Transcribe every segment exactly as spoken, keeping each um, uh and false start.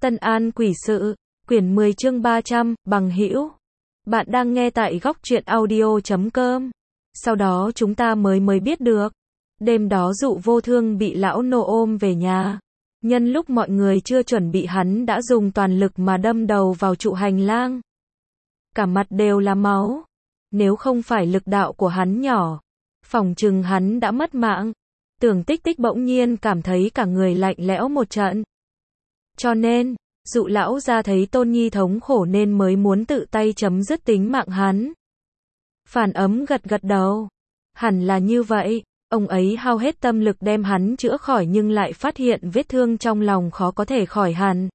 Tân An Quỷ Sự, quyển mười chương ba trăm, bằng hữu. Bạn đang nghe tại góc truyện audio chấm com. Sau đó chúng ta mới mới biết được. Đêm đó Dụ Vô Thương bị lão nô ôm về nhà. Nhân lúc mọi người chưa chuẩn bị hắn đã dùng toàn lực mà đâm đầu vào trụ hành lang. Cả mặt đều là máu. Nếu không phải lực đạo của hắn nhỏ, phỏng chừng hắn đã mất mạng. Tưởng Tích Tích bỗng nhiên cảm thấy cả người lạnh lẽo một trận. Cho nên, Dụ lão ra thấy Tôn Nhi thống khổ nên mới muốn tự tay chấm dứt tính mạng hắn. Phản Ấm gật gật đầu. Hẳn là như vậy, ông ấy hao hết tâm lực đem hắn chữa khỏi nhưng lại phát hiện vết thương trong lòng khó có thể khỏi hẳn.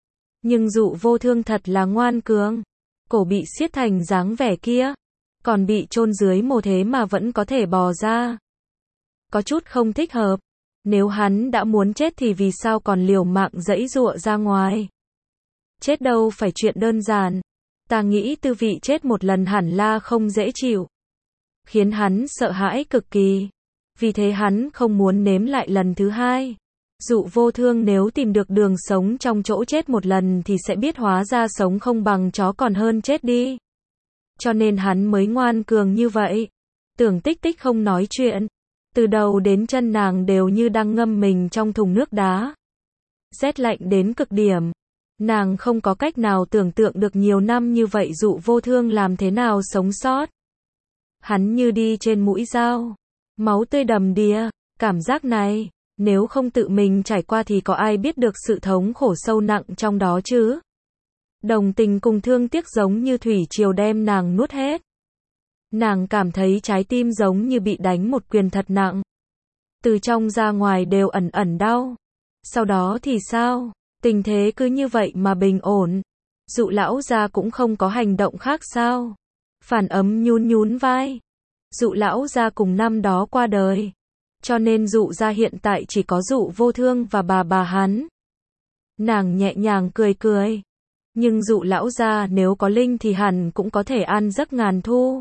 Nhưng Dụ Vô Thương thật là ngoan cường. Cổ bị siết thành dáng vẻ kia, còn bị chôn dưới mồ thế mà vẫn có thể bò ra. Có chút không thích hợp. Nếu hắn đã muốn chết thì vì sao còn liều mạng giãy giụa ra ngoài? Chết đâu phải chuyện đơn giản. Ta nghĩ tư vị chết một lần hẳn là không dễ chịu. Khiến hắn sợ hãi cực kỳ. Vì thế hắn không muốn nếm lại lần thứ hai. Dụ Vô Thương nếu tìm được đường sống trong chỗ chết một lần thì sẽ biết hóa ra sống không bằng chó còn hơn chết đi. Cho nên hắn mới ngoan cường như vậy. Tưởng Tích Tích không nói chuyện. Từ đầu đến chân nàng đều như đang ngâm mình trong thùng nước đá. Rét lạnh đến cực điểm. Nàng không có cách nào tưởng tượng được nhiều năm như vậy Dụ Vô Thương làm thế nào sống sót. Hắn như đi trên mũi dao. Máu tươi đầm đìa. Cảm giác này, nếu không tự mình trải qua thì có ai biết được sự thống khổ sâu nặng trong đó chứ? Đồng tình cùng thương tiếc giống như thủy triều đem nàng nuốt hết. Nàng cảm thấy trái tim giống như bị đánh một quyền thật nặng. Từ trong ra ngoài đều ẩn ẩn đau. Sau đó thì sao? Tình thế cứ như vậy mà bình ổn. Dụ lão gia cũng không có hành động khác sao? Phản Ấm nhún nhún vai. Dụ lão gia cùng năm đó qua đời. Cho nên Dụ gia hiện tại chỉ có Dụ Vô Thương và bà bà hắn. Nàng nhẹ nhàng cười cười. Nhưng Dụ lão gia nếu có linh thì hẳn cũng có thể ăn giấc ngàn thu.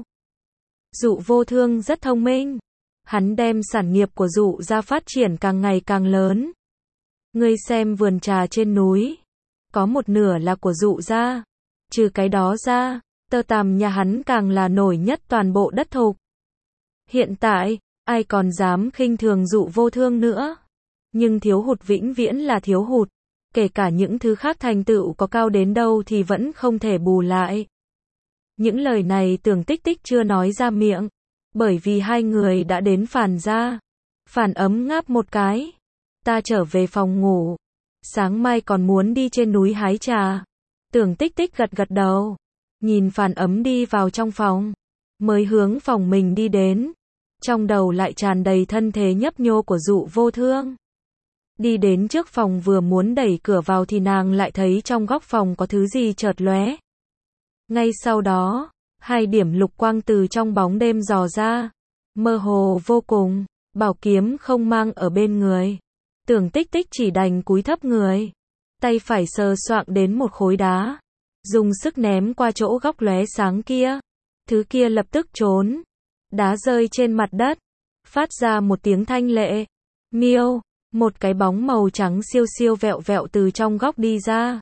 Dụ Vô Thương rất thông minh. Hắn đem sản nghiệp của Dụ gia phát triển càng ngày càng lớn. Ngươi xem vườn trà trên núi. Có một nửa là của Dụ gia. Trừ cái đó ra, tơ tằm nhà hắn càng là nổi nhất toàn bộ đất thục. Hiện tại, ai còn dám khinh thường Dụ Vô Thương nữa. Nhưng thiếu hụt vĩnh viễn là thiếu hụt. Kể cả những thứ khác thành tựu có cao đến đâu thì vẫn không thể bù lại. Những lời này Tưởng Tích Tích chưa nói ra miệng. Bởi vì hai người đã đến Phàn gia. Phản Ấm ngáp một cái. Ta trở về phòng ngủ. Sáng mai còn muốn đi trên núi hái trà. Tưởng Tích Tích gật gật đầu. Nhìn Phản Ấm đi vào trong phòng. Mới hướng phòng mình đi đến. Trong đầu lại tràn đầy thân thế nhấp nhô của Dụ Vô Thương. Đi đến trước phòng vừa muốn đẩy cửa vào thì nàng lại thấy trong góc phòng có thứ gì chợt lóe. Ngay sau đó, hai điểm lục quang từ trong bóng đêm dò ra. Mơ hồ vô cùng, bảo kiếm không mang ở bên người. Tưởng Tích Tích chỉ đành cúi thấp người. Tay phải sờ soạng đến một khối đá. Dùng sức ném qua chỗ góc lóe sáng kia. Thứ kia lập tức trốn. Đá rơi trên mặt đất. Phát ra một tiếng thanh lệ. Miêu, một cái bóng màu trắng siêu siêu vẹo vẹo từ trong góc đi ra.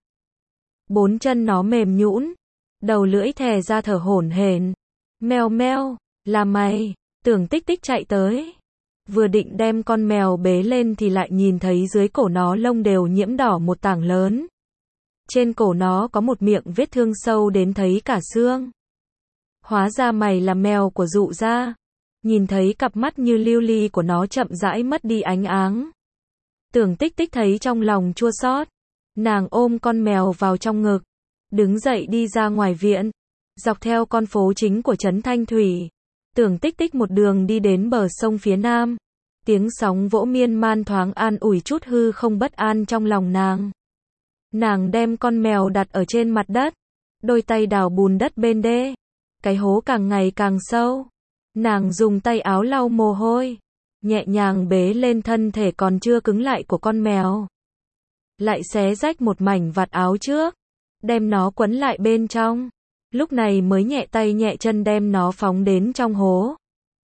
Bốn chân nó mềm nhũn. Đầu lưỡi thè ra thở hổn hển. Mèo meo, là mày. Tưởng Tích Tích chạy tới. Vừa định đem con mèo bế lên thì lại nhìn thấy dưới cổ nó lông đều nhiễm đỏ một tảng lớn. Trên cổ nó có một miệng vết thương sâu đến thấy cả xương. Hóa ra mày là mèo của Dụ gia. Nhìn thấy cặp mắt như lưu ly của nó chậm rãi mất đi ánh áng. Tưởng Tích Tích thấy trong lòng chua xót. Nàng ôm con mèo vào trong ngực. Đứng dậy đi ra ngoài viện. Dọc theo con phố chính của trấn Thanh Thủy. Tưởng Tích Tích một đường đi đến bờ sông phía nam. Tiếng sóng vỗ miên man thoáng an ủi chút hư không bất an trong lòng nàng. Nàng đem con mèo đặt ở trên mặt đất. Đôi tay đào bùn đất bên đê. Cái hố càng ngày càng sâu. Nàng dùng tay áo lau mồ hôi. Nhẹ nhàng bế lên thân thể còn chưa cứng lại của con mèo. Lại xé rách một mảnh vạt áo trước. Đem nó quấn lại bên trong. Lúc này mới nhẹ tay nhẹ chân đem nó phóng đến trong hố.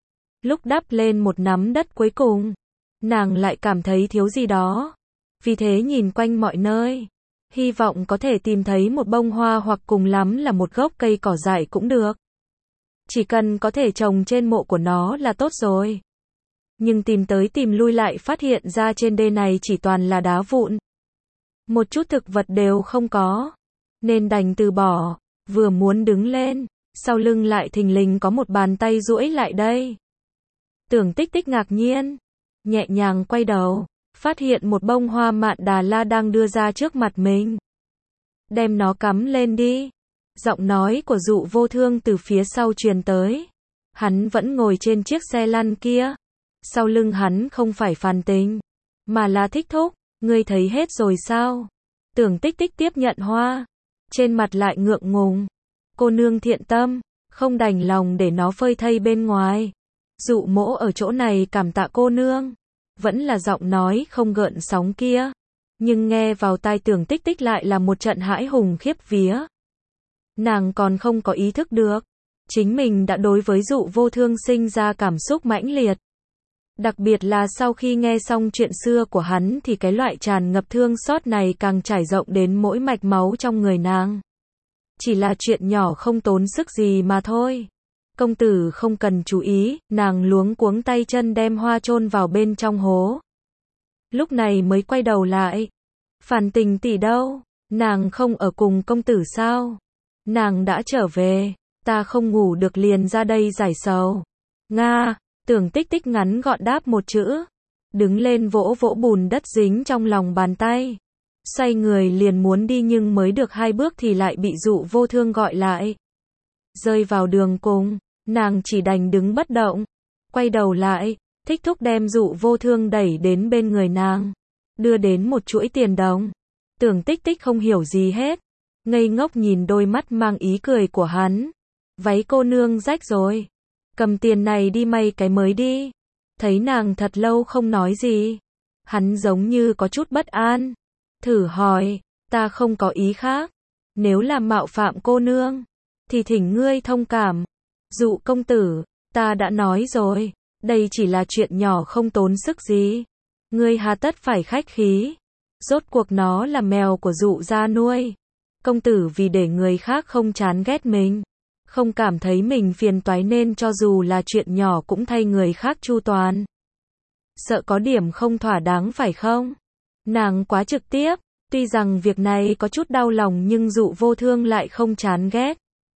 Lúc đắp lên một nắm đất cuối cùng, nàng lại cảm thấy thiếu gì đó. Vì thế nhìn quanh mọi nơi. Hy vọng có thể tìm thấy một bông hoa hoặc cùng lắm là một gốc cây cỏ dại cũng được. Chỉ cần có thể trồng trên mộ của nó là tốt rồi. Nhưng tìm tới tìm lui lại phát hiện ra trên đê này chỉ toàn là đá vụn. Một chút thực vật đều không có. Nên đành từ bỏ. Vừa muốn đứng lên, sau lưng lại thình lình có một bàn tay duỗi lại đây. Tưởng Tích Tích ngạc nhiên, nhẹ nhàng quay đầu, phát hiện một bông hoa mạn đà la đang đưa ra trước mặt mình. Đem nó cắm lên đi. Giọng nói của Dụ Vô Thương từ phía sau truyền tới. Hắn vẫn ngồi trên chiếc xe lăn kia. Sau lưng hắn không phải Phàn Tình, mà là Thích Thúc. Ngươi thấy hết rồi sao? Tưởng Tích Tích tiếp nhận hoa, trên mặt lại ngượng ngùng. Cô nương thiện tâm, không đành lòng để nó phơi thây bên ngoài. Dụ Mỗ ở chỗ này cảm tạ cô nương. Vẫn là giọng nói không gợn sóng kia. Nhưng nghe vào tai Tưởng Tích Tích lại là một trận hãi hùng khiếp vía. Nàng còn không có ý thức được. Chính mình đã đối với Dụ Vô Thương sinh ra cảm xúc mãnh liệt. Đặc biệt là sau khi nghe xong chuyện xưa của hắn thì cái loại tràn ngập thương xót này càng trải rộng đến mỗi mạch máu trong người nàng. Chỉ là chuyện nhỏ không tốn sức gì mà thôi. Công tử không cần chú ý, nàng luống cuống tay chân đem hoa chôn vào bên trong hố. Lúc này mới quay đầu lại. Phàn Tình tỷ đâu? Nàng không ở cùng công tử sao? Nàng đã trở về, ta không ngủ được liền ra đây giải sầu. Nga, Tưởng Tích Tích ngắn gọn đáp một chữ. Đứng lên vỗ vỗ bùn đất dính trong lòng bàn tay. Xoay người liền muốn đi nhưng mới được hai bước thì lại bị Dụ Vô Thương gọi lại. Rơi vào đường cùng, nàng chỉ đành đứng bất động. Quay đầu lại, Thích Thúc đem Dụ Vô Thương đẩy đến bên người nàng. Đưa đến một chuỗi tiền đồng. Tưởng Tích Tích không hiểu gì hết. Ngây ngốc nhìn đôi mắt mang ý cười của hắn. Váy cô nương rách rồi. Cầm tiền này đi may cái mới đi. Thấy nàng thật lâu không nói gì. Hắn giống như có chút bất an. Thử hỏi, ta không có ý khác. Nếu làm mạo phạm cô nương, thì thỉnh ngươi thông cảm. Dụ công tử, ta đã nói rồi. Đây chỉ là chuyện nhỏ không tốn sức gì. Ngươi hà tất phải khách khí. Rốt cuộc nó là mèo của Dụ gia nuôi. Công tử vì để người khác không chán ghét mình, không cảm thấy mình phiền toái nên cho dù là chuyện nhỏ cũng thay người khác chu toàn. Sợ có điểm không thỏa đáng phải không? Nàng quá trực tiếp, tuy rằng việc này có chút đau lòng nhưng Dụ Vô Thương lại không chán ghét.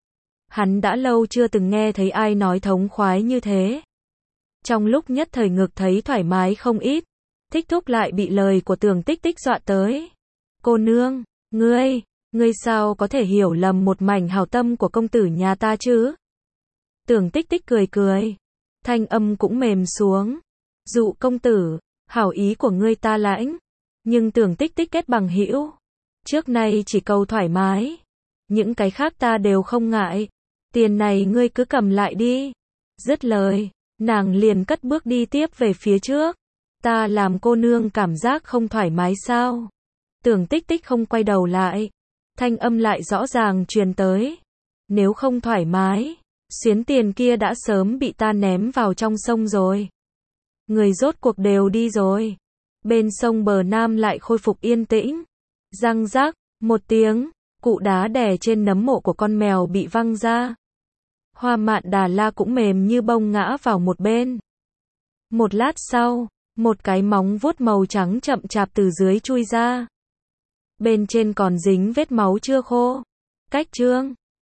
Hắn đã lâu chưa từng nghe thấy ai nói thống khoái như thế. Trong lúc nhất thời ngực thấy thoải mái không ít, Thích Thúc lại bị lời của Tưởng Tích Tích dọa tới. Cô nương, ngươi, ngươi sao có thể hiểu lầm một mảnh hảo tâm của công tử nhà ta chứ? Tưởng Tích Tích cười cười, thanh âm cũng mềm xuống. Dụ công tử, hảo ý của ngươi ta lãnh, nhưng Tưởng Tích Tích kết bằng hữu. Trước nay chỉ cầu thoải mái, những cái khác ta đều không ngại. Tiền này ngươi cứ cầm lại đi. Dứt lời, nàng liền cất bước đi tiếp về phía trước. Ta làm cô nương cảm giác không thoải mái sao? Tưởng Tích Tích không quay đầu lại. Thanh âm lại rõ ràng truyền tới. Nếu không thoải mái, xuyến tiền kia đã sớm bị ta ném vào trong sông rồi. Người rốt cuộc đều đi rồi. Bên sông bờ nam lại khôi phục yên tĩnh. Răng rác, một tiếng, cụ đá đè trên nấm mộ của con mèo bị văng ra. Hoa mạn đà la cũng mềm như bông ngã vào một bên. Một lát sau, một cái móng vuốt màu trắng chậm chạp từ dưới chui ra. Bên trên còn dính vết máu chưa khô. Cách chương